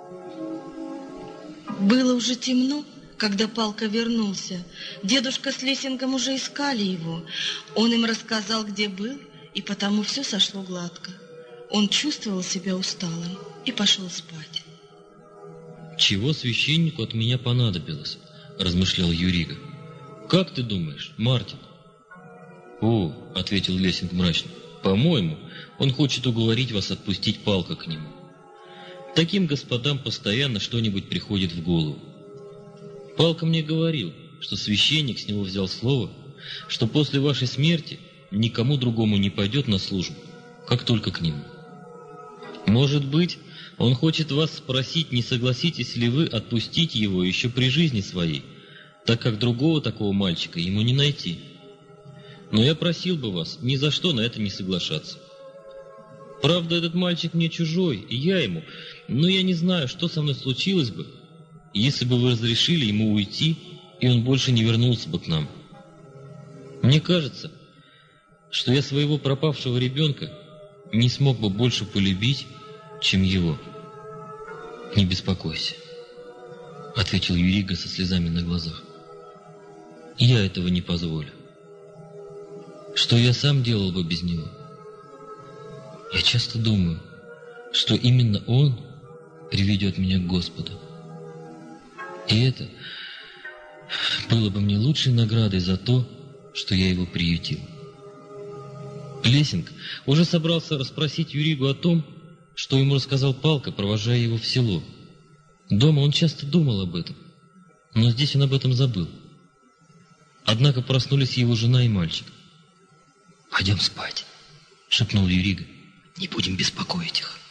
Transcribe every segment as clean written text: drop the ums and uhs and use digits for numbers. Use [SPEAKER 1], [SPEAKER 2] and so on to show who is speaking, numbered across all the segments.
[SPEAKER 1] Было уже темно, когда Палка вернулся. Дедушка с Лесингом уже искали его. Он им рассказал, где был, и потому все сошло гладко. Он чувствовал себя усталым и пошел спать.
[SPEAKER 2] «Чего священнику от меня понадобилось?» – размышлял Юрига. «Как ты думаешь, Мартин?» «О», – ответил Лесинг мрачно, – «по-моему, он хочет уговорить вас отпустить Палка к нему. Таким господам постоянно что-нибудь приходит в голову. Палка мне говорил, что священник с него взял слово, что после вашей смерти никому другому не пойдет на службу, как только к нему. Может быть, он хочет вас спросить, не согласитесь ли вы отпустить его еще при жизни своей, так как другого такого мальчика ему не найти. Но я просил бы вас ни за что на это не соглашаться. Правда, этот мальчик мне чужой, и я ему, но я не знаю, что со мной случилось бы, если бы вы разрешили ему уйти, и он больше не вернулся бы к нам. Мне кажется, что я своего пропавшего ребенка не смог бы больше полюбить, чем его». «Не беспокойся», — ответил Юрига со слезами на глазах. «Я этого не позволю. Что я сам делал бы без него? Я часто думаю, что именно он приведет меня к Господу. И это было бы мне лучшей наградой за то, что я его приютил». Лесинг уже собрался расспросить Юригу о том, что ему рассказал Палка, провожая его в село. Дома он часто думал об этом, но здесь он об этом забыл. Однако проснулись его жена и мальчик. «Пойдем спать», — шепнул Юрига. «Не будем беспокоить их».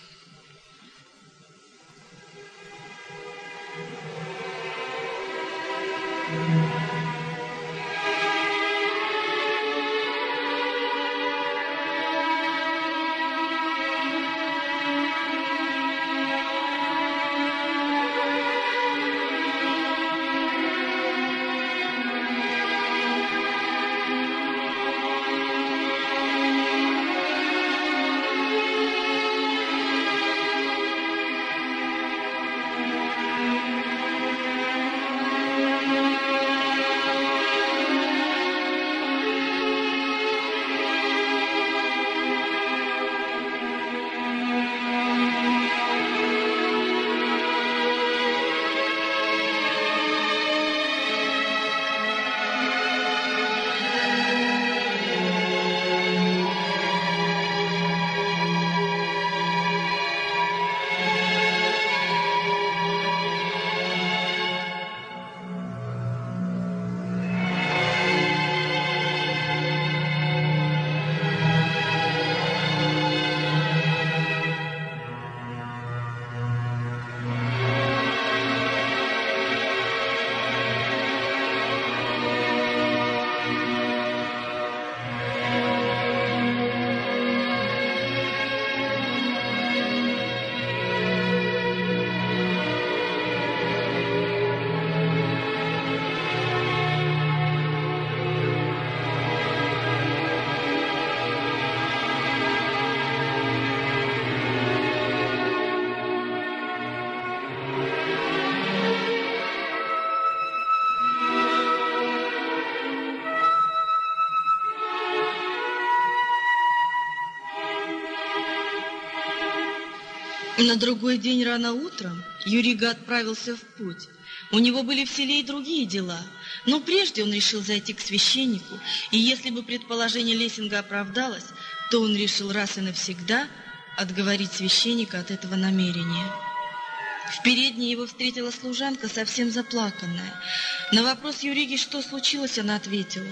[SPEAKER 1] На другой день рано утром Юрига отправился в путь. У него были в селе и другие дела, но прежде он решил зайти к священнику, и если бы предположение Лесинга оправдалось, то он решил раз и навсегда отговорить священника от этого намерения. В передней его встретила служанка, совсем заплаканная. На вопрос Юриги, что случилось, она ответила: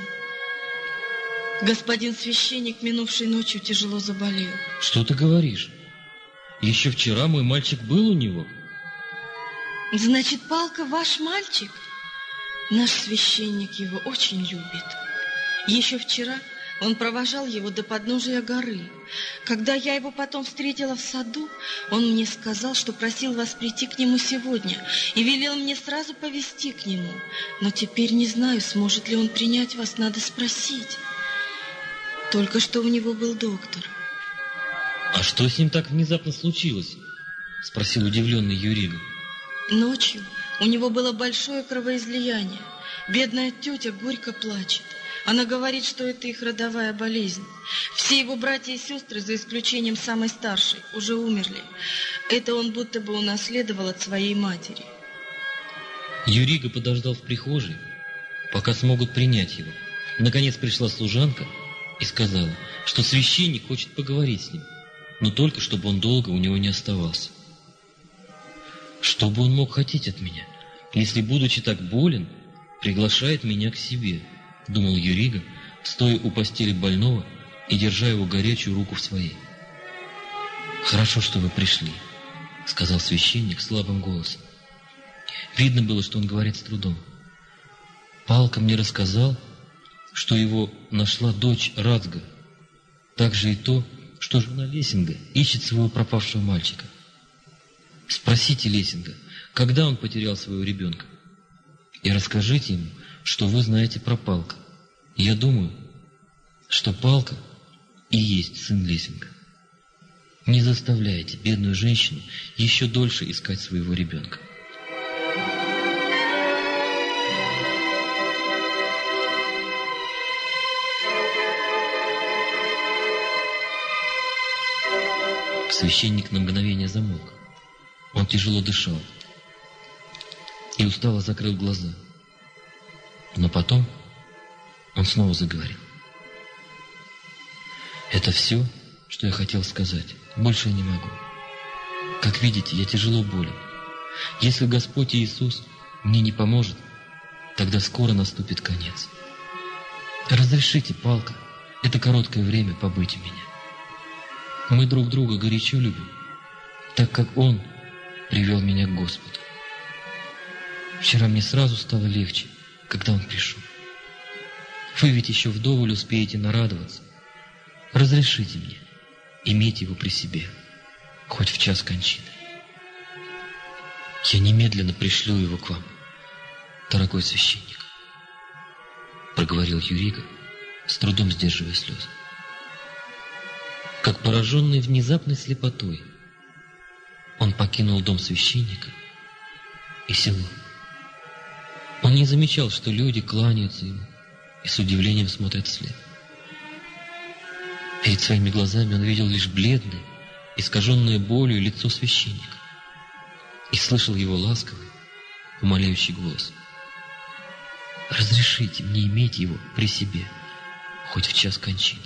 [SPEAKER 1] «Господин священник минувшей ночью тяжело заболел».
[SPEAKER 2] «Что ты говоришь? Еще вчера мой мальчик был у него».
[SPEAKER 1] «Значит, Палка ваш мальчик?» «Наш священник его очень любит. Еще вчера он провожал его до подножия горы. Когда я его потом встретила в саду, он мне сказал, что просил вас прийти к нему сегодня и велел мне сразу повести к нему. Но теперь не знаю, сможет ли он принять вас, надо спросить. Только что у него был доктор».
[SPEAKER 2] «А что с ним так внезапно случилось?» — спросил удивленный Юрига.
[SPEAKER 1] Ночью у него было большое кровоизлияние. Бедная тетя горько плачет. Она говорит, что это их родовая болезнь. Все его братья и сестры, за исключением самой старшей, уже умерли. Это он будто бы унаследовал от своей матери.
[SPEAKER 2] Юрига подождал в прихожей, пока смогут принять его. Наконец пришла служанка и сказала, что священник хочет поговорить с ним, но только чтобы он долго у него не оставался. Что бы он мог хотеть от меня, если, будучи так болен, приглашает меня к себе, думал Юрига, стоя у постели больного и держа его горячую руку в своей. «Хорошо, что вы пришли», — сказал священник слабым голосом. Видно было, что он говорит с трудом. «Палка мне рассказал, что его нашла дочь Рацга, также и то, что жена Лессинга ищет своего пропавшего мальчика. Спросите Лессинга, когда он потерял своего ребенка, и расскажите ему, что вы знаете про Палка. Я думаю, что Палка и есть сын Лессинга. Не заставляйте бедную женщину еще дольше искать своего ребенка». Священник на мгновение замолк. Он тяжело дышал и устало закрыл глаза. Но потом он снова заговорил. «Это все, что я хотел сказать. Больше я не могу. Как видите, я тяжело болен. Если Господь Иисус мне не поможет, тогда скоро наступит конец. Разрешите, Палка, это короткое время побыть у меня. Мы друг друга горячо любим, так как Он привел меня к Господу. Вчера мне сразу стало легче, когда Он пришел. Вы ведь еще вдоволь успеете нарадоваться. Разрешите мне иметь его при себе, хоть в час кончины. Я немедленно пришлю его к вам, дорогой священник», — проговорил Юрига, с трудом сдерживая слезы. Как пораженный внезапной слепотой, он покинул дом священника и село. Он не замечал, что люди кланяются ему и с удивлением смотрят вслед. Перед своими глазами он видел лишь бледное, искаженное болью лицо священника и слышал его ласковый, умоляющий голос. «Разрешите мне иметь его при себе, хоть в час кончины».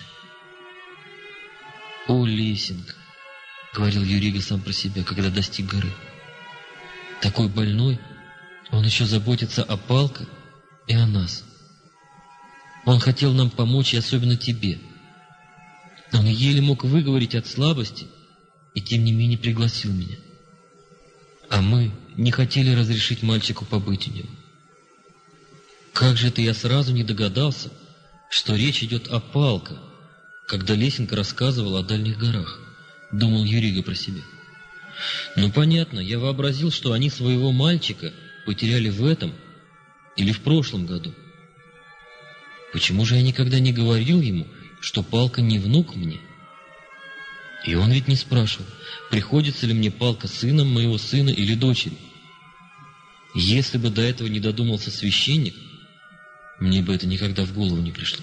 [SPEAKER 2] «О, Лессинг!» — говорил Юрига сам про себя, когда достиг горы. «Такой больной, он еще заботится о Палке и о нас. Он хотел нам помочь, и особенно тебе. Он еле мог выговорить от слабости, и тем не менее пригласил меня. А мы не хотели разрешить мальчику побыть у него. Как же это я сразу не догадался, что речь идет о Палке, когда Лессинг рассказывал о дальних горах», — думал Юрига про себя. «Ну, понятно, я вообразил, что они своего мальчика потеряли в этом или в прошлом году. Почему же я никогда не говорил ему, что Палка не внук мне? И он ведь не спрашивал, приходится ли мне Палка сыном моего сына или дочерью. Если бы до этого не додумался священник, мне бы это никогда в голову не пришло.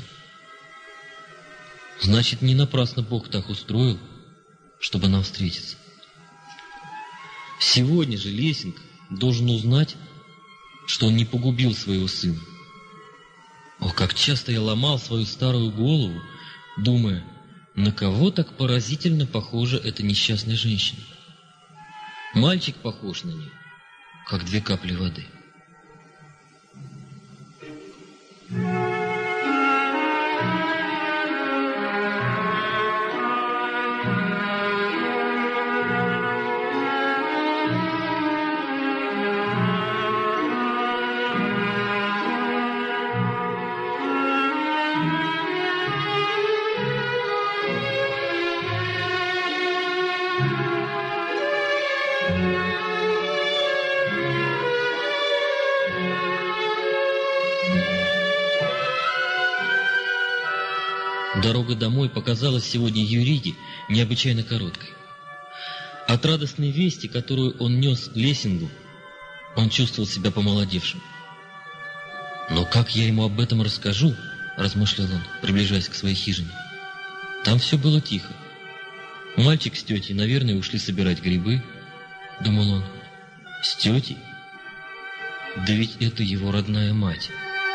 [SPEAKER 2] Значит, не напрасно Бог так устроил, чтобы нам встретиться. Сегодня же Лессинг должен узнать, что он не погубил своего сына. О, как часто я ломал свою старую голову, думая, на кого так поразительно похожа эта несчастная женщина. Мальчик похож на нее, как 2 капли воды. Дорога домой показалась сегодня Юриге необычайно короткой. От радостной вести, которую он нес Лессингу, Он чувствовал себя помолодевшим. «Но как я ему об этом расскажу?» – размышлял он, приближаясь к своей хижине. Там все было тихо. Мальчик с тетей, наверное, ушли собирать грибы, думал он. С тетей? Да ведь это его родная мать.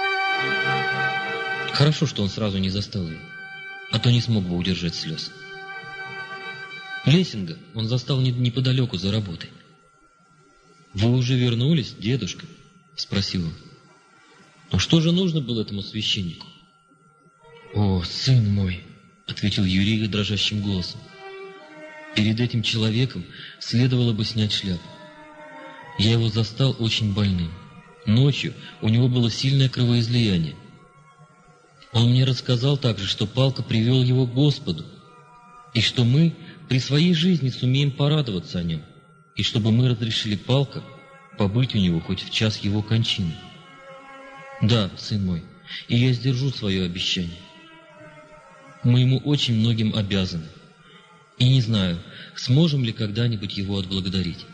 [SPEAKER 2] Хорошо, что он сразу не застал ее, а то не смог бы удержать слез. Лессинга он застал неподалеку за работой. «Вы уже вернулись, дедушка?» – спросил он. «Ну что же нужно было этому священнику?» «О, сын мой!» – ответил Юрига дрожащим голосом. «Перед этим человеком следовало бы снять шляпу. Я его застал очень больным. Ночью у него было сильное кровоизлияние. Он мне рассказал также, что Палка привел его к Господу, и что мы при своей жизни сумеем порадоваться о нем, и чтобы мы разрешили Палка побыть у него хоть в час его кончины. Да, сын мой, и я сдержу свое обещание. Мы ему очень многим обязаны, и не знаю, сможем ли когда-нибудь его отблагодарить.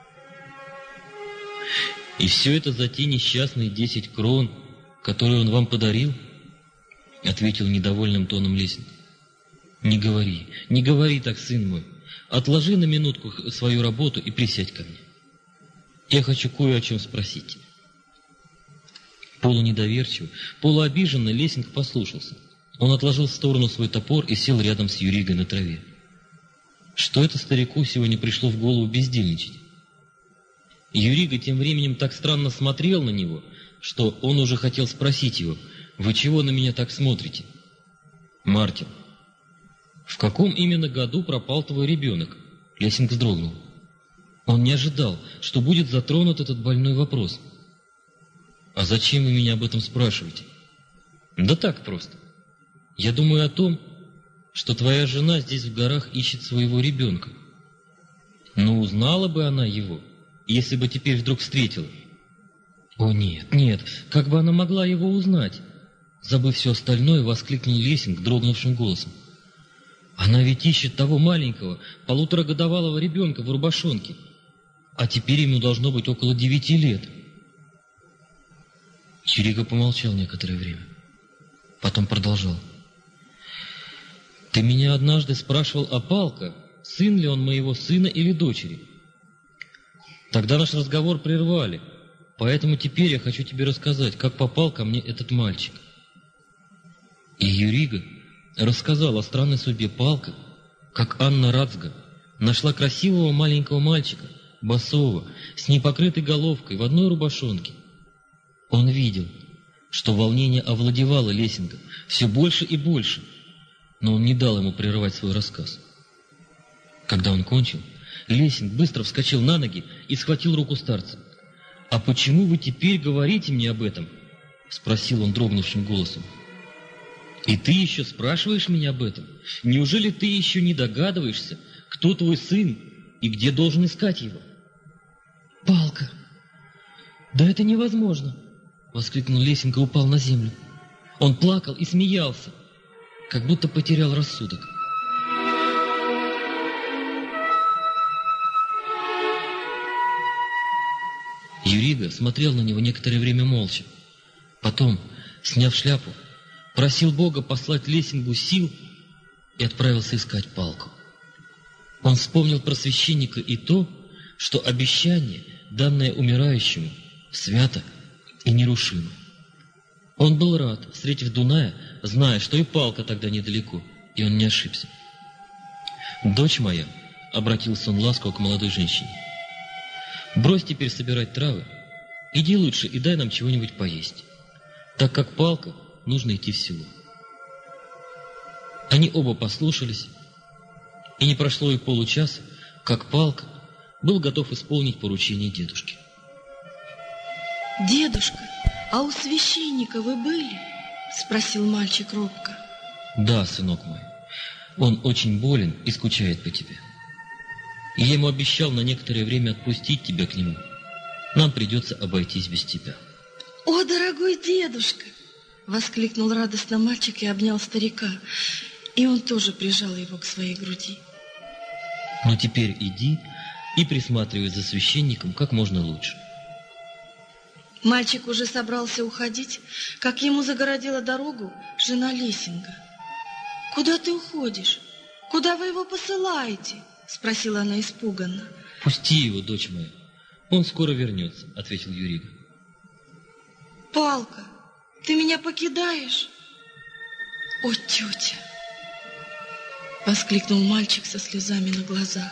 [SPEAKER 2] И все это за те несчастные 10 крон, которые он вам подарил?» — ответил недовольным тоном Лессинг. Не говори так, сын мой. Отложи на минутку свою работу и присядь ко мне. Я хочу кое о чем спросить тебя». Полунедоверчиво, полуобиженно Лессинг послушался. Он отложил в сторону свой топор и сел рядом с Юригой на траве. Что это старику сегодня пришло в голову бездельничать? Юрига тем временем так странно смотрел на него, что он уже хотел спросить его: «Вы чего на меня так смотрите?» «Мартин, в каком именно году пропал твой ребенок?» Лессинг вздрогнул. Он не ожидал, что будет затронут этот больной вопрос. «А зачем вы меня об этом спрашиваете?» «Да так просто. Я думаю о том, что твоя жена здесь в горах ищет своего ребенка. Но узнала бы она его, если бы теперь вдруг встретила?» «О нет, как бы она могла его узнать?» Забыв все остальное, воскликнул Лессинг дрогнувшим голосом. «Она ведь ищет того маленького, 1,5-годовалого ребенка в рубашонке, а теперь ему должно быть около 9 лет». Юрига помолчал некоторое время. Потом продолжал. «Ты меня однажды спрашивал о Палка, сын ли он моего сына или дочери. Тогда наш разговор прервали, поэтому теперь я хочу тебе рассказать, как попал ко мне этот мальчик». И Юрига рассказал о странной судьбе Палка, как Анна Рацга нашла красивого маленького мальчика, босого, с непокрытой головкой, в одной рубашонке. Он видел, что волнение овладевало Лессингом все больше и больше, но он не дал ему прерывать свой рассказ. Когда он кончил, Лессинг быстро вскочил на ноги и схватил руку старца. «А почему вы теперь говорите мне об этом?» — спросил он дрогнувшим голосом. «И ты еще спрашиваешь меня об этом? Неужели ты еще не догадываешься, кто твой сын и где должен искать его?» «Палка! Да это невозможно!» — воскликнул Лессинг и упал на землю. Он плакал и смеялся, как будто потерял рассудок. Юрига смотрел на него некоторое время молча. Потом, сняв шляпу, просил Бога послать Лессингу сил и отправился искать Палку. Он вспомнил про священника и то, что обещание, данное умирающему, свято и нерушимо. Он был рад, встретив Дуная, зная, что и Палка тогда недалеко, и он не ошибся. «Дочь моя», — обратился он ласково к молодой женщине, — «брось теперь собирать травы, иди лучше и дай нам чего-нибудь поесть, так как Палка нужно идти в село». Они оба послушались, и не прошло и получаса, как Палка был готов исполнить поручение дедушки.
[SPEAKER 1] «Дедушка, а у священника вы были?» — спросил мальчик робко.
[SPEAKER 2] «Да, сынок мой, он очень болен и скучает по тебе. И я ему обещал на некоторое время отпустить тебя к нему. Нам придется обойтись без тебя».
[SPEAKER 1] «О, дорогой дедушка!» — воскликнул радостно мальчик и обнял старика, и он тоже прижал его к своей груди.
[SPEAKER 2] «Ну теперь иди и присматривай за священником как можно лучше.
[SPEAKER 1] Мальчик уже собрался уходить, как ему загородила дорогу жена Лессинга. «Куда ты уходишь? Куда вы его посылаете?» — спросила она испуганно.
[SPEAKER 2] «Пусти его, дочь моя. Он скоро вернется», — ответил Юрига.
[SPEAKER 1] «Палка, ты меня покидаешь?» «О, тетя!» — воскликнул мальчик со слезами на глазах.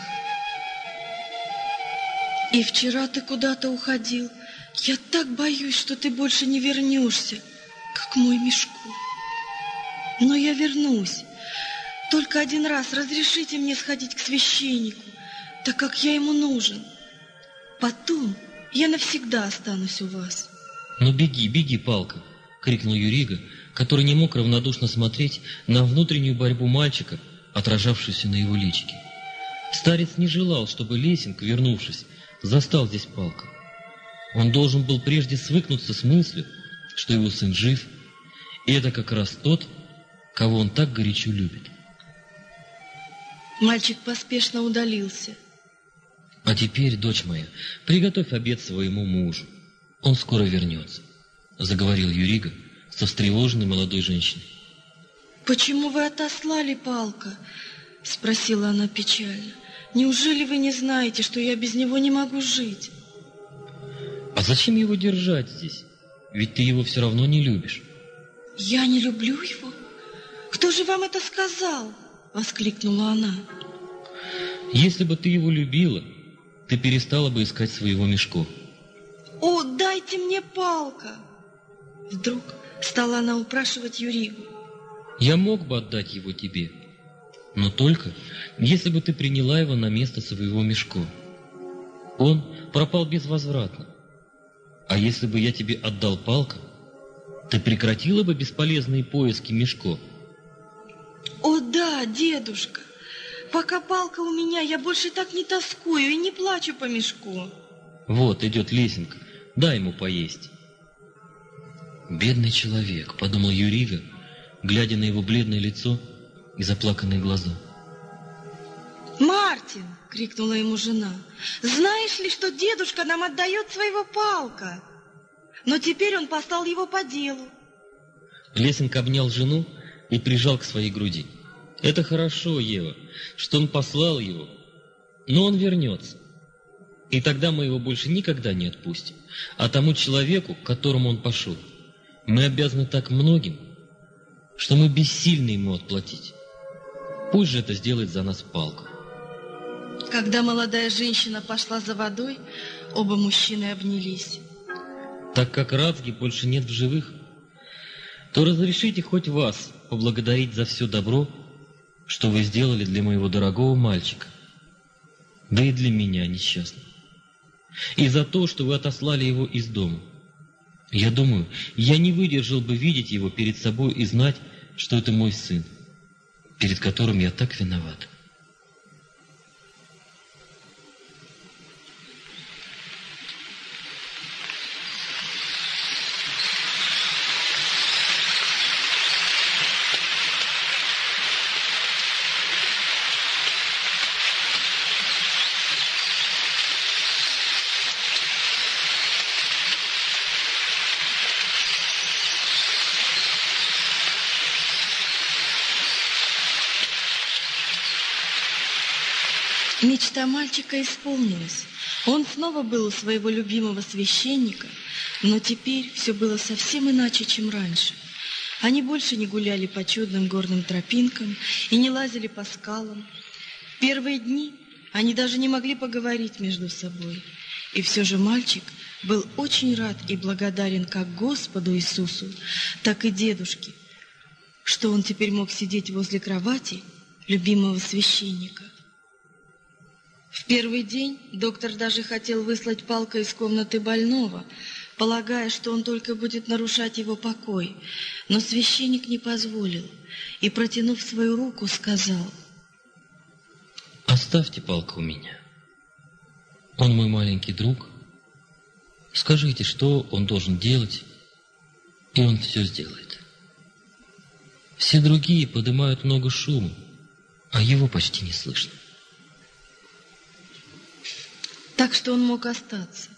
[SPEAKER 1] «И вчера ты куда-то уходил. Я так боюсь, что ты больше не вернешься, как мой Мишко. Но я вернусь. Только один раз разрешите мне сходить к священнику, так как я ему нужен. Потом я навсегда останусь у вас».
[SPEAKER 2] «Ну беги, беги, Палка!» — крикнул Юрига, который не мог равнодушно смотреть на внутреннюю борьбу мальчика, отражавшуюся на его личике. Старец не желал, чтобы Лессинг, вернувшись, застал здесь Палка. Он должен был прежде свыкнуться с мыслью, что его сын жив, и это как раз тот, кого он так горячо любит.
[SPEAKER 1] Мальчик поспешно удалился.
[SPEAKER 2] «А теперь, дочь моя, приготовь обед своему мужу. Он скоро вернется», — заговорил Юрига со встревоженной молодой женщиной.
[SPEAKER 1] «Почему вы отослали Палка?» — спросила она печально. «Неужели вы не знаете, что я без него не могу жить?»
[SPEAKER 2] «А зачем его держать здесь? Ведь ты его все равно не любишь».
[SPEAKER 1] «Я не люблю его? Кто же вам это сказал?» — воскликнула она.
[SPEAKER 2] «Если бы ты его любила, ты перестала бы искать своего Мишко».
[SPEAKER 1] «О, дайте мне Палка!» Вдруг стала она упрашивать Юригу.
[SPEAKER 2] «Я мог бы отдать его тебе, но только если бы ты приняла его на место своего Мишко. Он пропал безвозвратно. А если бы я тебе отдал Палка, ты прекратила бы бесполезные поиски Мишко».
[SPEAKER 1] «О да, дедушка! Пока Палка у меня, я больше так не тоскую и не плачу по Мишко».
[SPEAKER 2] «Вот идет Лессинг, дай ему поесть». «Бедный человек», — подумал Юрига, глядя на его бледное лицо и заплаканные глаза.
[SPEAKER 1] «Мартин!» — крикнула ему жена. «Знаешь ли, что дедушка нам отдает своего Палка? Но теперь он послал его по делу».
[SPEAKER 2] Лессинг обнял жену и прижал к своей груди. «Это хорошо, Ева, что он послал его, но он вернется. И тогда мы его больше никогда не отпустим. А тому человеку, к которому он пошел, мы обязаны так многим, что мы бессильны ему отплатить. Пусть же это сделает за нас Палка».
[SPEAKER 1] Когда молодая женщина пошла за водой, оба мужчины обнялись.
[SPEAKER 2] «Так как Рацги больше нет в живых, то разрешите хоть вас поблагодарить за все добро, что вы сделали для моего дорогого мальчика, да и для меня, несчастного, и за то, что вы отослали его из дома. Я думаю, я не выдержал бы видеть его перед собой и знать, что это мой сын, перед которым я так виноват».
[SPEAKER 1] Мечта мальчика исполнилась. Он снова был у своего любимого священника, но теперь все было совсем иначе, чем раньше. Они больше не гуляли по чудным горным тропинкам и не лазили по скалам. В первые дни они даже не могли поговорить между собой. И все же мальчик был очень рад и благодарен как Господу Иисусу, так и дедушке, что он теперь мог сидеть возле кровати любимого священника. В первый день доктор даже хотел выслать Палка из комнаты больного, полагая, что он только будет нарушать его покой. Но священник не позволил и, протянув свою руку, сказал:
[SPEAKER 2] «Оставьте Палка у меня. Он мой маленький друг. Скажите, что он должен делать, и он все сделает. Все другие поднимают много шума, а его почти не слышно».
[SPEAKER 1] Так что он мог остаться.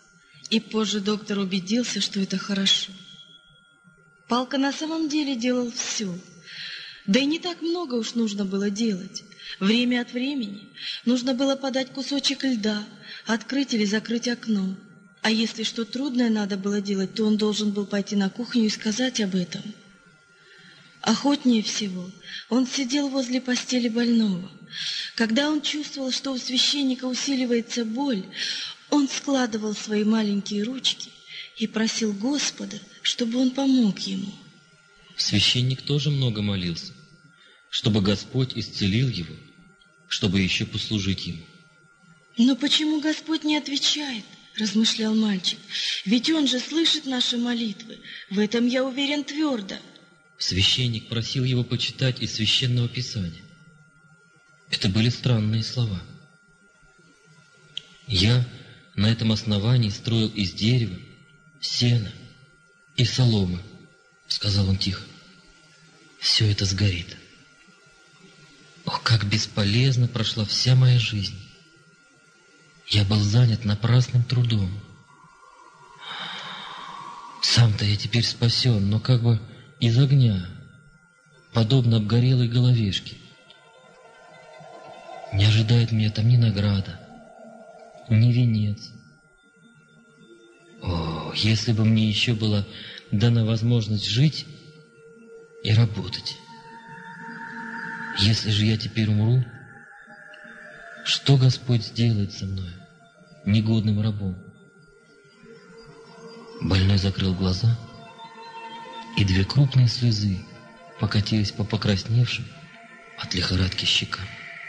[SPEAKER 1] И позже доктор убедился, что это хорошо. Палка на самом деле делал все. Да и не так много уж нужно было делать. Время от времени нужно было подать кусочек льда, открыть или закрыть окно. А если что трудное надо было делать, то он должен был пойти на кухню и сказать об этом. Охотнее всего он сидел возле постели больного. Когда он чувствовал, что у священника усиливается боль, он складывал свои маленькие ручки и просил Господа, чтобы он помог ему.
[SPEAKER 2] Священник тоже много молился, чтобы Господь исцелил его, чтобы еще послужить ему.
[SPEAKER 1] «Но почему Господь не отвечает?» – размышлял мальчик. «Ведь Он же слышит наши молитвы. В этом я уверен твердо».
[SPEAKER 2] Священник просил его почитать из Священного Писания. Это были странные слова. «Я на этом основании строил из дерева, сена и соломы», — сказал он тихо. «Все это сгорит. О, как бесполезно прошла вся моя жизнь. Я был занят напрасным трудом. Сам-то я теперь спасен, но как бы из огня, подобно обгорелой головешке. Не ожидает меня там ни награда, ни венец. О, если бы мне еще была дана возможность жить и работать. Если же я теперь умру, что Господь сделает со мной, негодным рабом?» Больной закрыл глаза, и 2 крупные слезы покатились по покрасневшим от лихорадки щекам.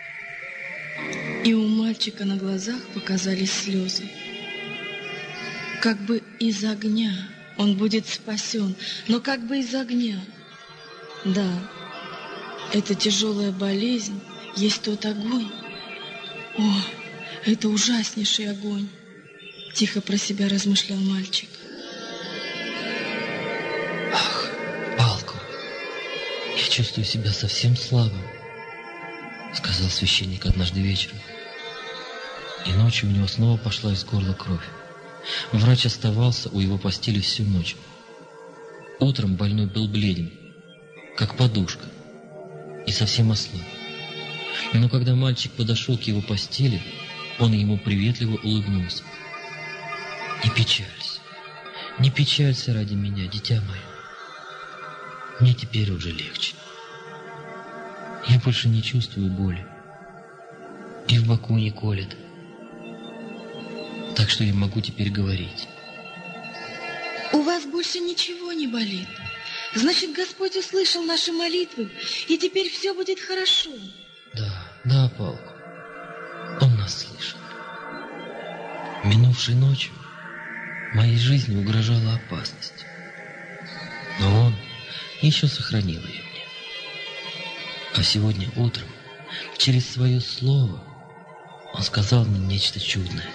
[SPEAKER 1] И у мальчика на глазах показались слезы. Как бы из огня он будет спасен, но как бы из огня. Да, эта тяжелая болезнь есть тот огонь. О, это ужаснейший огонь, тихо про себя размышлял мальчик.
[SPEAKER 2] «Ах, палку! Я чувствую себя совсем слабым», — сказал священник однажды вечером. И ночью у него снова пошла из горла кровь. Врач оставался у его постели всю ночь. Утром больной был бледен, как подушка, и совсем ослаб. Но когда мальчик подошел к его постели, он ему приветливо улыбнулся. Не печалься ради меня, дитя мое. Мне теперь уже легче. Я больше не чувствую боли, и в боку не колет. Так что я могу теперь говорить».
[SPEAKER 1] У вас больше ничего не болит. Значит, Господь услышал наши молитвы, и теперь все будет хорошо.
[SPEAKER 2] Да, Палку, Он нас слышит. Минувшей ночью моей жизни угрожала опасность, но Он еще сохранил ее мне. А сегодня утром, через свое слово, Он сказал мне нечто чудное.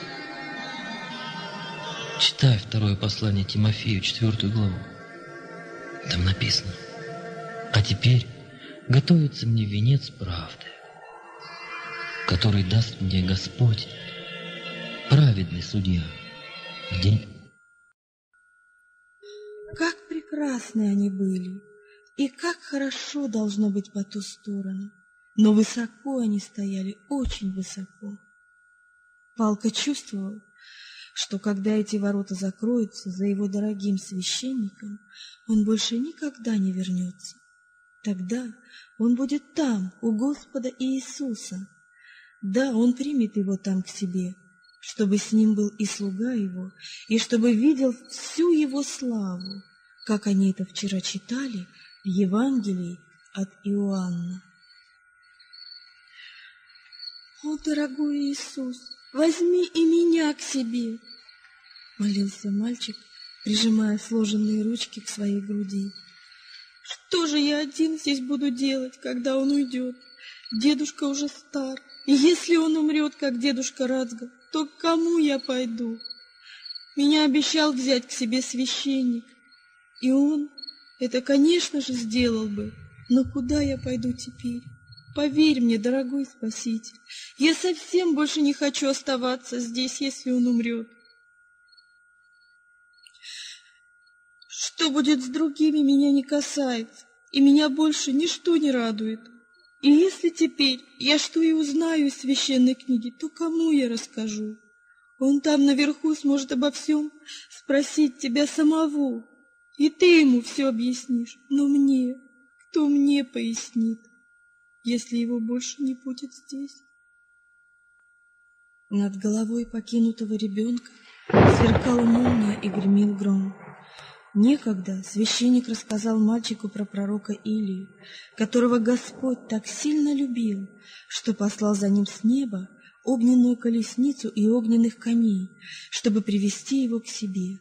[SPEAKER 2] Читай 2 послание Тимофею, 4 главу. Там написано: «А теперь готовится мне венец правды, который даст мне Господь, праведный судья, в день».
[SPEAKER 1] Как прекрасны они были, и как хорошо должно быть по ту сторону. Но высоко они стояли, очень высоко. Палка чувствовал, что когда эти ворота закроются за его дорогим священником, он больше никогда не вернется. Тогда он будет там, у Господа Иисуса. Да, он примет его там к себе, чтобы с ним был и слуга его, и чтобы видел всю его славу, как они это вчера читали в Евангелии от Иоанна. «О, дорогой Иисус, возьми и меня к себе!» — молился мальчик, прижимая сложенные ручки к своей груди. «Что же я один здесь буду делать, когда он уйдет? Дедушка уже стар, и если он умрет, как дедушка Рацга, то к кому я пойду? Меня обещал взять к себе священник, и он это, конечно же, сделал бы, но куда я пойду теперь? Поверь мне, дорогой Спаситель, я совсем больше не хочу оставаться здесь, если он умрет». Что будет с другими, меня не касается, и меня больше ничто не радует. И если теперь я что и узнаю из священной книги, то кому я расскажу? Он там наверху сможет обо всем спросить тебя самого, и ты ему все объяснишь. Но мне, кто мне пояснит, если его больше не будет здесь? Над головой покинутого ребенка сверкала молния и гремел гром. Некогда священник рассказал мальчику про пророка Илию, которого Господь так сильно любил, что послал за ним с неба огненную колесницу и огненных коней, чтобы привести его к себе.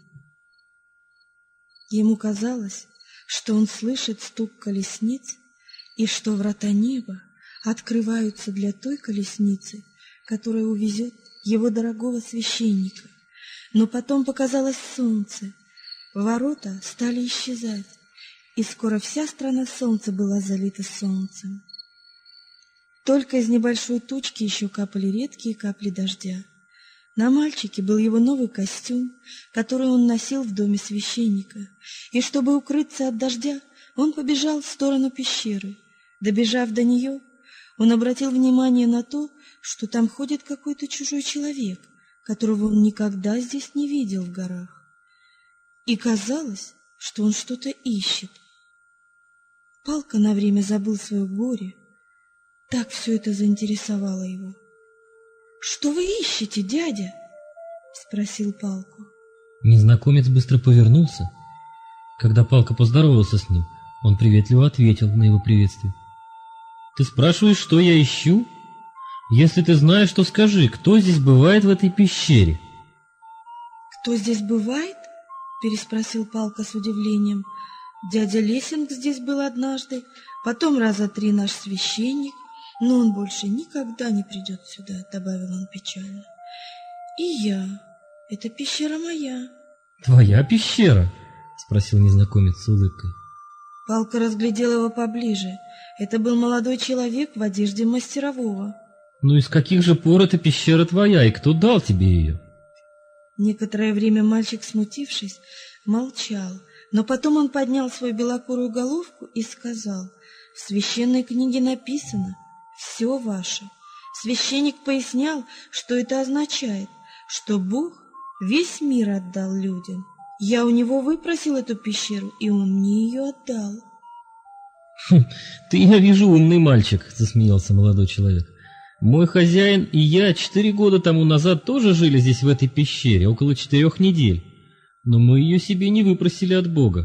[SPEAKER 1] Ему казалось, что он слышит стук колесниц и что врата неба открываются для той колесницы, которая увезет его дорогого священника. Но потом показалось солнце, ворота стали исчезать, и скоро вся страна солнца была залита солнцем. Только из небольшой тучки еще капали редкие капли дождя. На мальчике был его новый костюм, который он носил в доме священника, и чтобы укрыться от дождя, он побежал в сторону пещеры. Добежав до нее, он обратил внимание на то, что там ходит какой-то чужой человек, которого он никогда здесь не видел в горах. И казалось, что он что-то ищет. Палка на время забыл свое горе. Так все это заинтересовало его. «Что вы ищете, дядя?» — спросил Палку.
[SPEAKER 2] Незнакомец быстро повернулся. Когда Палка поздоровался с ним, он приветливо ответил на его приветствие. «Ты спрашиваешь, что я ищу? Если ты знаешь, то скажи, кто здесь бывает в этой пещере?»
[SPEAKER 1] «Кто здесь бывает?» — переспросил Палка с удивлением. «Дядя Лесинг здесь был однажды, потом раза 3 наш священник, но он больше никогда не придет сюда», — добавил он печально. «И я. Эта пещера моя».
[SPEAKER 2] «Твоя пещера?» — спросил незнакомец с улыбкой.
[SPEAKER 1] Палка разглядел его поближе. Это был молодой человек в одежде мастерового.
[SPEAKER 2] «Ну из каких же пор эта пещера твоя, и кто дал тебе ее?»
[SPEAKER 1] Некоторое время мальчик, смутившись, молчал, но потом он поднял свою белокурую головку и сказал: «В священной книге написано: все ваше». Священник пояснял, что это означает, что Бог весь мир отдал людям. Я у него выпросил эту пещеру, и он мне ее отдал.
[SPEAKER 2] «Ты, я вижу, умный мальчик», — засмеялся молодой человек. «Мой хозяин и я 4 года тому назад тоже жили здесь, в этой пещере, около 4 недель, но мы ее себе не выпросили от Бога».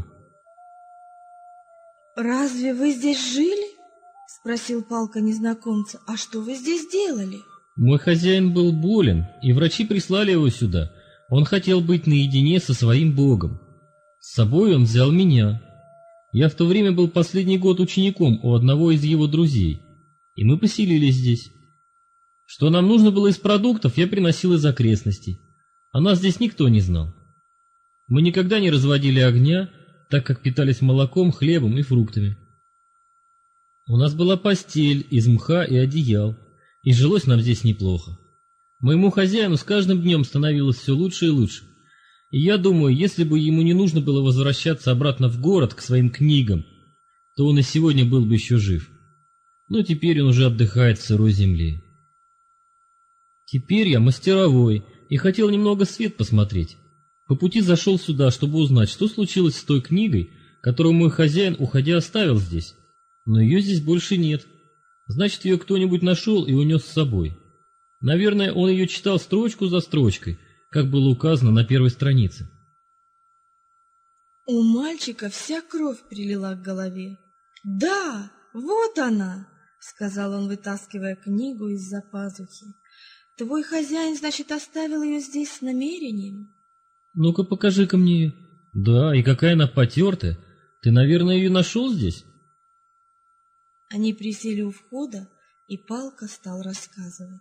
[SPEAKER 1] «Разве вы здесь жили?» — спросил Палка незнакомца. «А что вы здесь делали?»
[SPEAKER 2] «Мой хозяин был болен, и врачи прислали его сюда. Он хотел быть наедине со своим Богом. С собой он взял меня. Я в то время был последний год учеником у одного из его друзей, и мы поселились здесь. Что нам нужно было из продуктов, я приносил из окрестностей. О нас здесь никто не знал. Мы никогда не разводили огня, так как питались молоком, хлебом и фруктами. У нас была постель из мха и одеял, и жилось нам здесь неплохо. Моему хозяину с каждым днем становилось все лучше и лучше. И я думаю, если бы ему не нужно было возвращаться обратно в город к своим книгам, то он и сегодня был бы еще жив. Но теперь он уже отдыхает в сырой земле. Теперь я мастеровой и хотел немного свет посмотреть. По пути зашел сюда, чтобы узнать, что случилось с той книгой, которую мой хозяин, уходя, оставил здесь. Но ее здесь больше нет. Значит, ее кто-нибудь нашел и унес с собой. Наверное, он ее читал строчку за строчкой, как было указано на первой странице.
[SPEAKER 1] У мальчика вся кровь прилила к голове. «Да, вот она!» — сказал он, вытаскивая книгу из-за пазухи. «Твой хозяин, значит, оставил ее здесь с намерением?»
[SPEAKER 2] «Ну-ка, покажи-ка мне ее». «Да, и какая она потертая. Ты, наверное, ее нашел здесь?»
[SPEAKER 1] Они присели у входа, и Палка стал рассказывать.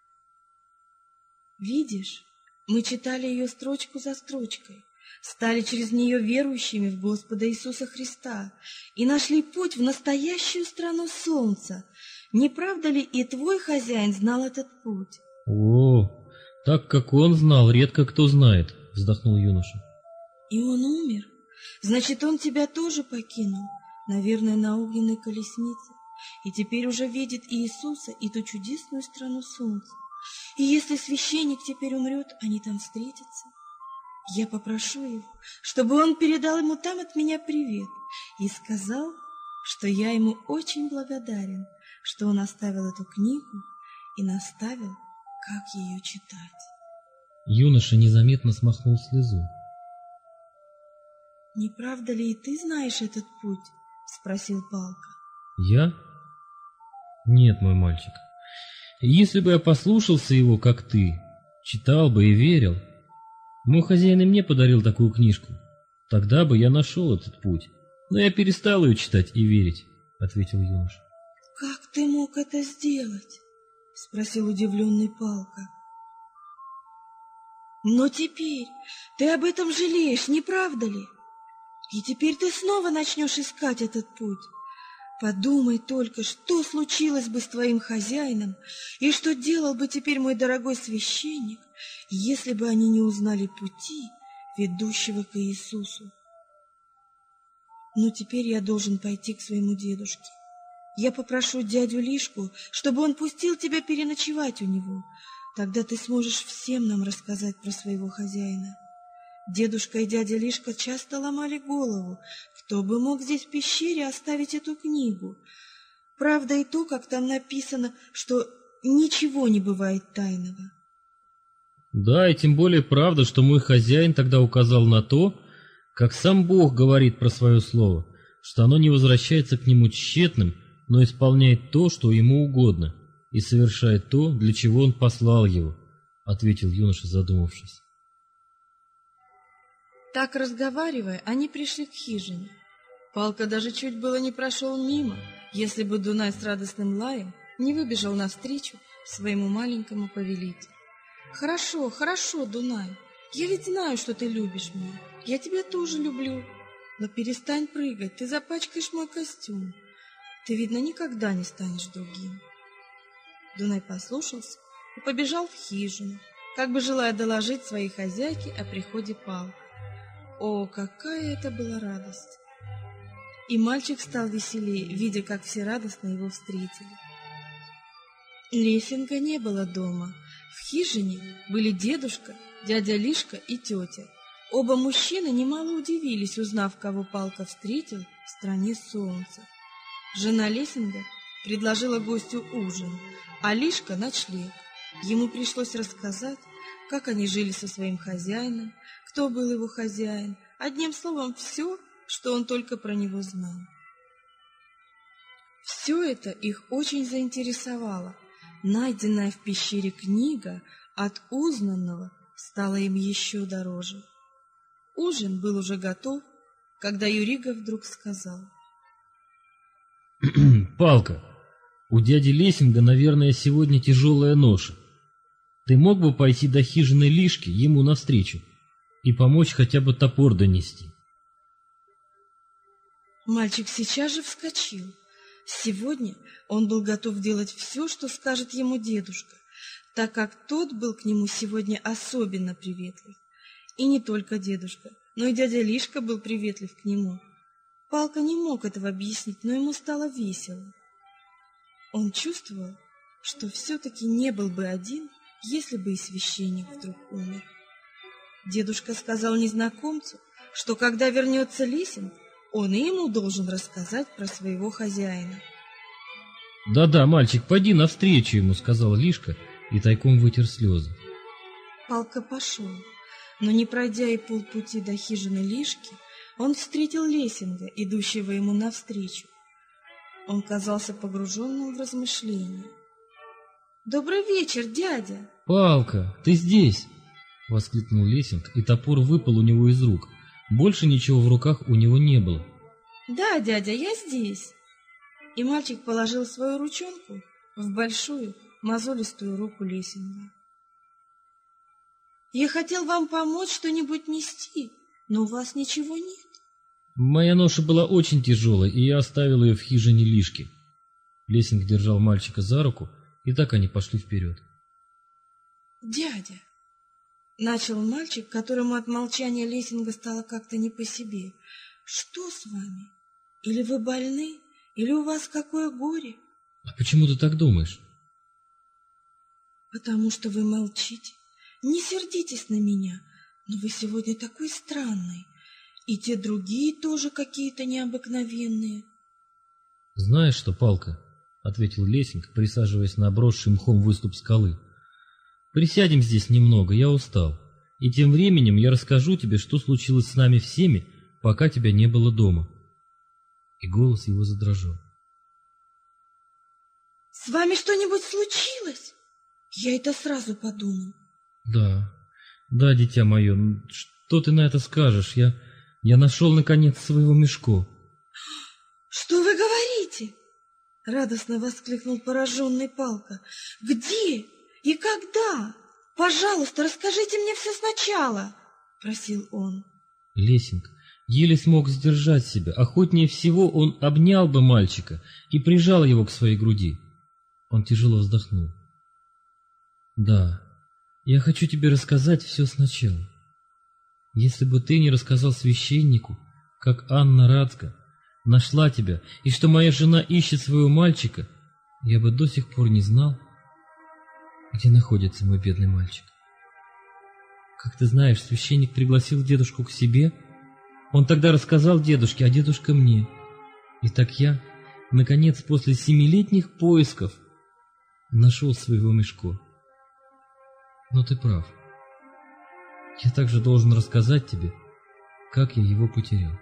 [SPEAKER 1] «Видишь, мы читали ее строчку за строчкой, стали через нее верующими в Господа Иисуса Христа и нашли путь в настоящую страну солнца. Не правда ли и твой хозяин знал этот путь?»
[SPEAKER 2] «О, так как он знал, редко кто знает», — вздохнул юноша.
[SPEAKER 1] «И он умер, Значит, он тебя тоже покинул, наверное, на огненной колеснице, и теперь уже видит Иисуса и ту чудесную страну солнца. И если священник теперь умрет, они там встретятся. Я попрошу его, чтобы он передал ему там от меня привет и сказал, что я ему очень благодарен, что он оставил эту книгу и наставил, как ее читать.
[SPEAKER 2] Юноша незаметно смахнул слезу.
[SPEAKER 1] «Не правда ли и ты знаешь этот путь?» — спросил Палка.
[SPEAKER 2] Я? Нет, мой мальчик. Если бы я послушался его, как ты, читал бы и верил, мой хозяин и мне подарил такую книжку, тогда бы я нашел этот путь. Но я перестал ее читать и верить, — ответил юноша.
[SPEAKER 1] «Как ты мог это сделать?» — спросил удивленный Палка. «Но теперь ты об этом жалеешь, не правда ли? И теперь ты снова начнешь искать этот путь. Подумай только, что случилось бы с твоим хозяином, и что делал бы теперь мой дорогой священник, если бы они не узнали пути, ведущего к Иисусу. Но теперь я должен пойти к своему дедушке. Я попрошу дядю Лишку, чтобы он пустил тебя переночевать у него. Тогда ты сможешь всем нам рассказать про своего хозяина. Дедушка и дядя Лишка часто ломали голову, кто бы мог здесь в пещере оставить эту книгу. Правда и то, как там написано, что ничего не бывает тайного.
[SPEAKER 2] Да, и тем более правда, что мой хозяин тогда указал на то, как сам Бог говорит про свое слово, что оно не возвращается к нему тщетным, но исполняет то, что ему угодно, и совершает то, для чего он послал его, — ответил юноша, задумавшись.
[SPEAKER 1] Так, разговаривая, они пришли к хижине. Палка даже чуть было не прошел мимо, если бы Дунай с радостным лаем не выбежал навстречу своему маленькому повелителю. «Хорошо, хорошо, Дунай, я ведь знаю, что ты любишь меня, я тебя тоже люблю, но перестань прыгать, ты запачкаешь мой костюм, ты, видно, никогда не станешь другим». Дунай послушался и побежал в хижину, как бы желая доложить своей хозяйке о приходе Палки. О, какая это была радость! И мальчик стал веселее, видя, как все радостно его встретили. Лесинга не было дома. В хижине были дедушка, дядя Лишка и тетя. Оба мужчины немало удивились, узнав, кого Палка встретил в стране солнца. Жена Лесинга предложила гостю ужин, а Лишка — ночлег. Ему пришлось рассказать, как они жили со своим хозяином, кто был его хозяин, одним словом, все, что он только про него знал. Все это их очень заинтересовало. Найденная в пещере книга от узнанного стала им еще дороже. Ужин был уже готов, когда Юрига вдруг сказал:
[SPEAKER 2] «Палка, у дяди Лесинга, наверное, сегодня тяжелая ноша. Ты мог бы пойти до хижины Лишки ему навстречу и помочь хотя бы топор донести?»
[SPEAKER 1] Мальчик сейчас же вскочил. Сегодня он был готов делать все, что скажет ему дедушка, так как тот был к нему сегодня особенно приветлив. И не только дедушка, но и дядя Лишка был приветлив к нему. Палка не мог этого объяснить, но ему стало весело. Он чувствовал, что все-таки не был бы один, если бы и священник вдруг умер. Дедушка сказал незнакомцу, что когда вернется Лесинг, он и ему должен рассказать про своего хозяина.
[SPEAKER 2] «Да-да, мальчик, пойди навстречу ему», — сказал Лишка и тайком вытер слезы.
[SPEAKER 1] Палка пошел, но не пройдя и полпути до хижины Лишки, он встретил Лесинга, идущего ему навстречу. Он казался погруженным в размышления. «Добрый вечер, дядя!»
[SPEAKER 2] «Палка, ты здесь!» — воскликнул Лесинг, и топор выпал у него из рук. Больше ничего в руках у него не было.
[SPEAKER 1] «Да, дядя, я здесь!» И мальчик положил свою ручонку в большую мозолистую руку Лесинга. «Я хотел вам помочь что-нибудь нести, но у вас ничего нет».
[SPEAKER 2] «Моя ноша была очень тяжелой, и я оставил ее в хижине Лишки». Лесинг держал мальчика за руку, и так они пошли вперед.
[SPEAKER 1] «Дядя, Начал мальчик, которому от молчания Лессинга стало как-то не по себе. Что с вами? Или вы больны, или у вас какое горе?
[SPEAKER 2] А почему ты так думаешь?
[SPEAKER 1] Потому что вы молчите. Не сердитесь на меня, но вы сегодня такой странный. И те другие тоже какие-то необыкновенные.
[SPEAKER 2] Знаешь что, Палка, — ответил Лессинг, присаживаясь на обросший мхом выступ скалы. Присядем здесь немного, я устал. И тем временем я расскажу тебе, что случилось с нами всеми, пока тебя не было дома. И голос его задрожал.
[SPEAKER 1] С вами что-нибудь случилось? Я это сразу подумал.
[SPEAKER 2] Да, дитя мое, что ты на это скажешь? Я нашел, наконец, своего Мишко.
[SPEAKER 1] Что вы говорите? Радостно воскликнул пораженный Палка. Где и когда? Пожалуйста, расскажите мне все сначала, просил он.
[SPEAKER 2] Лессинг еле смог сдержать себя. Охотнее всего он обнял бы мальчика и прижал его к своей груди. Он тяжело вздохнул. Да, я хочу тебе рассказать все сначала. Если бы ты не рассказал священнику, как Анна Радска нашла тебя, и что моя жена ищет своего мальчика, я бы до сих пор не знал, где находится мой бедный мальчик. Как ты знаешь, священник пригласил дедушку к себе. Он тогда рассказал дедушке, а дедушка мне. И так я, наконец, после 7-летних поисков, нашел своего Мишко. Но ты прав. Я также должен рассказать тебе, как я его потерял.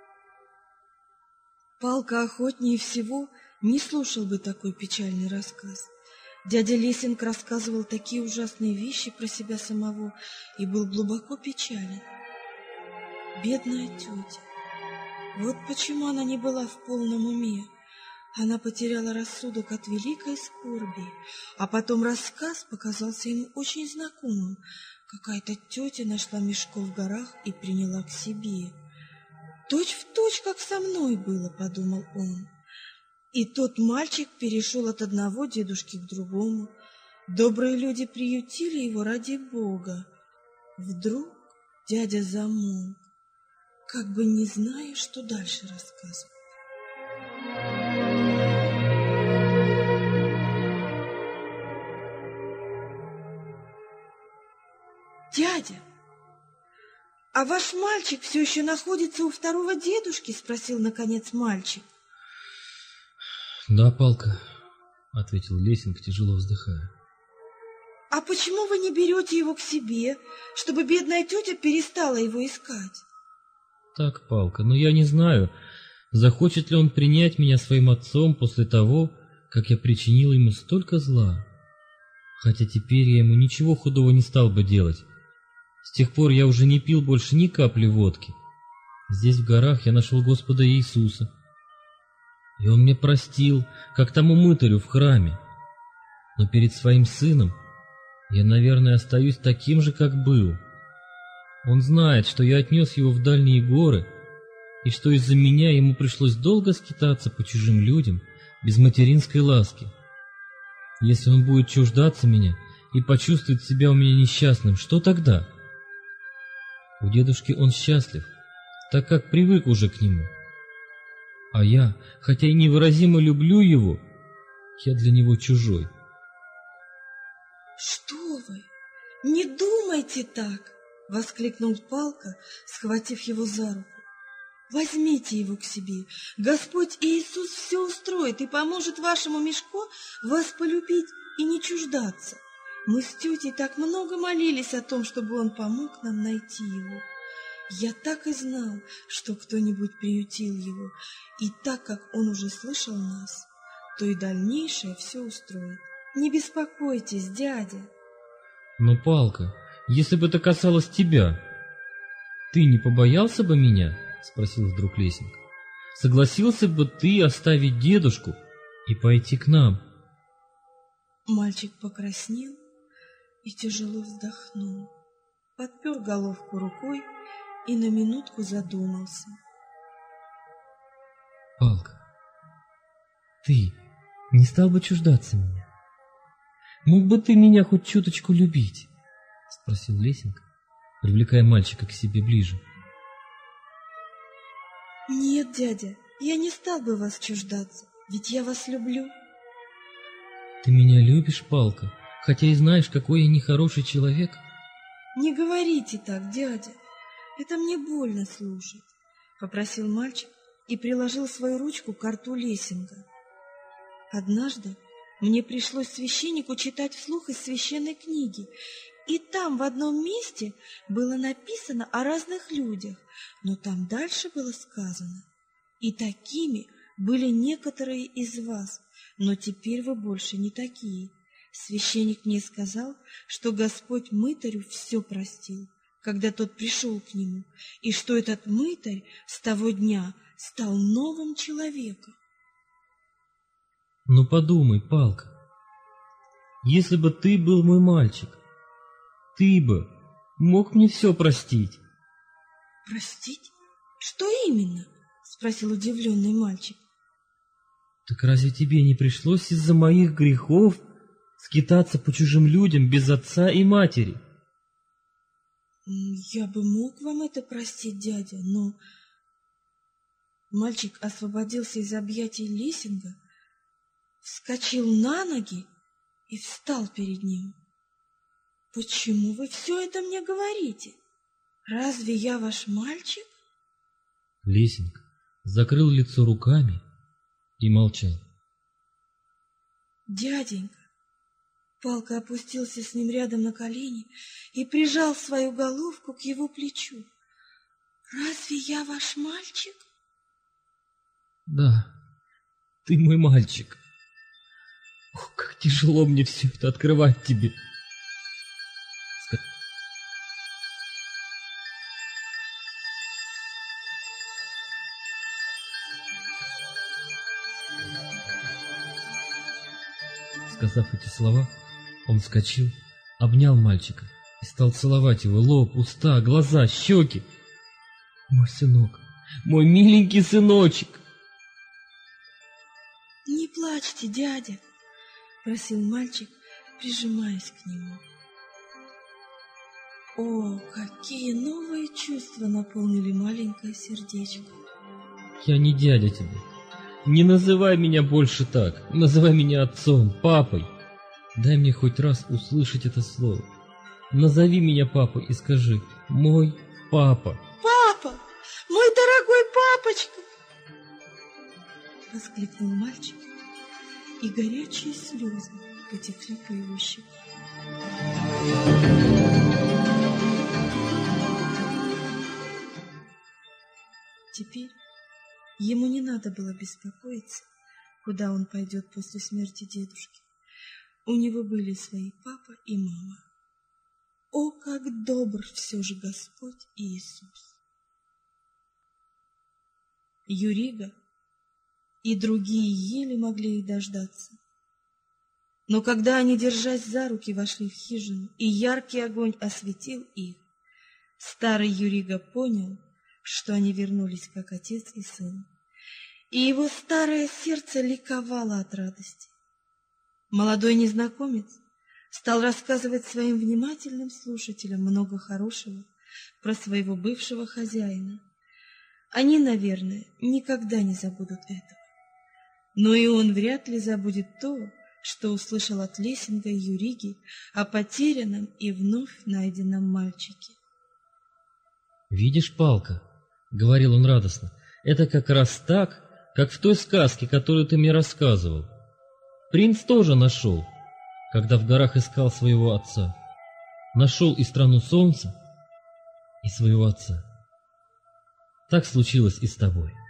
[SPEAKER 1] Палка охотнее всего не слушал бы такой печальный рассказ. Дядя Лессинг рассказывал такие ужасные вещи про себя самого и был глубоко печален. Бедная тетя. Вот почему она не была в полном уме. Она потеряла рассудок от великой скорби, а потом рассказ показался ему очень знакомым. Какая-то тетя нашла Мишко в горах и приняла к себе. Точь в точь, как со мной было, подумал он. И тот мальчик перешел от одного дедушки к другому. Добрые люди приютили его ради Бога. Вдруг дядя замолк, как бы не зная, что дальше рассказывать. «Дядя, а ваш мальчик все еще находится у второго дедушки?» — спросил, наконец, мальчик.
[SPEAKER 2] «Да, Палка», — ответил Лессинг, тяжело вздыхая.
[SPEAKER 1] «А почему вы не берете его к себе, чтобы бедная тетя перестала его искать?»
[SPEAKER 2] «Так, Палка, но я не знаю, захочет ли он принять меня своим отцом после того, как я причинил ему столько зла. Хотя теперь я ему ничего худого не стал бы делать. С тех пор я уже не пил больше ни капли водки. Здесь в горах я нашел Господа Иисуса. И он мне простил, как тому мытарю в храме. Но перед своим сыном я, наверное, остаюсь таким же, как был. Он знает, что я отнес его в дальние горы, и что из-за меня ему пришлось долго скитаться по чужим людям без материнской ласки. Если он будет чуждаться меня и почувствует себя у меня несчастным, что тогда? У дедушки он счастлив, так как привык уже к нему. А я, хотя и невыразимо люблю его, я для него чужой.
[SPEAKER 1] «Что вы? Не думайте так!» — воскликнул Палка, схватив его за руку. «Возьмите его к себе. Господь Иисус все устроит и поможет вашему Мишко вас полюбить и не чуждаться. Мы с тетей так много молились о том, чтобы он помог нам найти его. Я так и знал, что кто-нибудь приютил его, и так как он уже слышал нас, то и дальнейшее все устроит. Не беспокойтесь, дядя».
[SPEAKER 2] Но, Палка, если бы это касалось тебя, ты не побоялся бы меня? — спросил вдруг Лессинг. Согласился бы ты оставить дедушку и пойти к нам?
[SPEAKER 1] Мальчик покраснел и тяжело вздохнул, подпер головку рукой и на минутку задумался.
[SPEAKER 2] Палка, ты не стал бы чуждаться меня? Мог бы ты меня хоть чуточку любить? — с спросил Лесинг, привлекая мальчика к себе ближе.
[SPEAKER 1] Нет, дядя, я не стал бы вас чуждаться, ведь я вас люблю.
[SPEAKER 2] Ты меня любишь, Палка, хотя и знаешь, какой я нехороший человек?
[SPEAKER 1] Не говорите так, дядя, это мне больно слушать, попросил мальчик и приложил свою ручку к рту Лесинга. Однажды мне пришлось священнику читать вслух из священной книги, и там в одном месте было написано о разных людях, но там дальше было сказано: «И такими были некоторые из вас, но теперь вы больше не такие». Священник мне сказал, что Господь мытарю все простил, когда тот пришел к нему, и что этот мытарь с того дня стал новым человеком.
[SPEAKER 2] Ну подумай, Палка, если бы ты был мой мальчик, ты бы мог мне все простить.
[SPEAKER 1] Простить? Что именно? Спросил удивленный мальчик.
[SPEAKER 2] Так разве тебе не пришлось из-за моих грехов скитаться по чужим людям без отца и матери?
[SPEAKER 1] Я бы мог вам это простить, дядя, но... Мальчик освободился из объятий Лесинга, вскочил на ноги и встал перед ним. «Почему вы все это мне говорите? Разве я ваш мальчик?»
[SPEAKER 2] Лесинг закрыл лицо руками и молчал.
[SPEAKER 1] «Дяденька!» Палка опустился с ним рядом на колени и прижал свою головку к его плечу. «Разве я ваш мальчик?»
[SPEAKER 2] «Да, ты мой мальчик. Ох, как тяжело мне все это открывать тебе!» Сказав эти слова, он вскочил, обнял мальчика и стал целовать его лоб, уста, глаза, щеки. «Мой сынок, мой миленький сыночек!»
[SPEAKER 1] «Не плачьте, дядя!» — просил мальчик, прижимаясь к нему. О, какие новые чувства наполнили маленькое сердечко!
[SPEAKER 2] «Я не дядя тебе. Не называй меня больше так. Называй меня отцом, папой. Дай мне хоть раз услышать это слово. Назови меня папой и скажи: мой папа».
[SPEAKER 1] «Папа! Мой дорогой папочка!» — воскликнул мальчик, и горячие слезы потекли по его щекам. Теперь ему не надо было беспокоиться, куда он пойдет после смерти дедушки. У него были свои папа и мама. О, как добр все же Господь Иисус! Юрига и другие еле могли их дождаться. Но когда они, держась за руки, вошли в хижину, и яркий огонь осветил их, старый Юрига понял, что они вернулись как отец и сын, и его старое сердце ликовало от радости. Молодой незнакомец стал рассказывать своим внимательным слушателям много хорошего про своего бывшего хозяина. Они, наверное, никогда не забудут этого. Но и он вряд ли забудет то, что услышал от Лесинга и Юриги о потерянном и вновь найденном мальчике.
[SPEAKER 2] «Видишь, Палка, — говорил он радостно, — это как раз так, как в той сказке, которую ты мне рассказывал. Принц тоже нашел, когда в горах искал своего отца. Нашел и страну солнца, и своего отца. Так случилось и с тобой».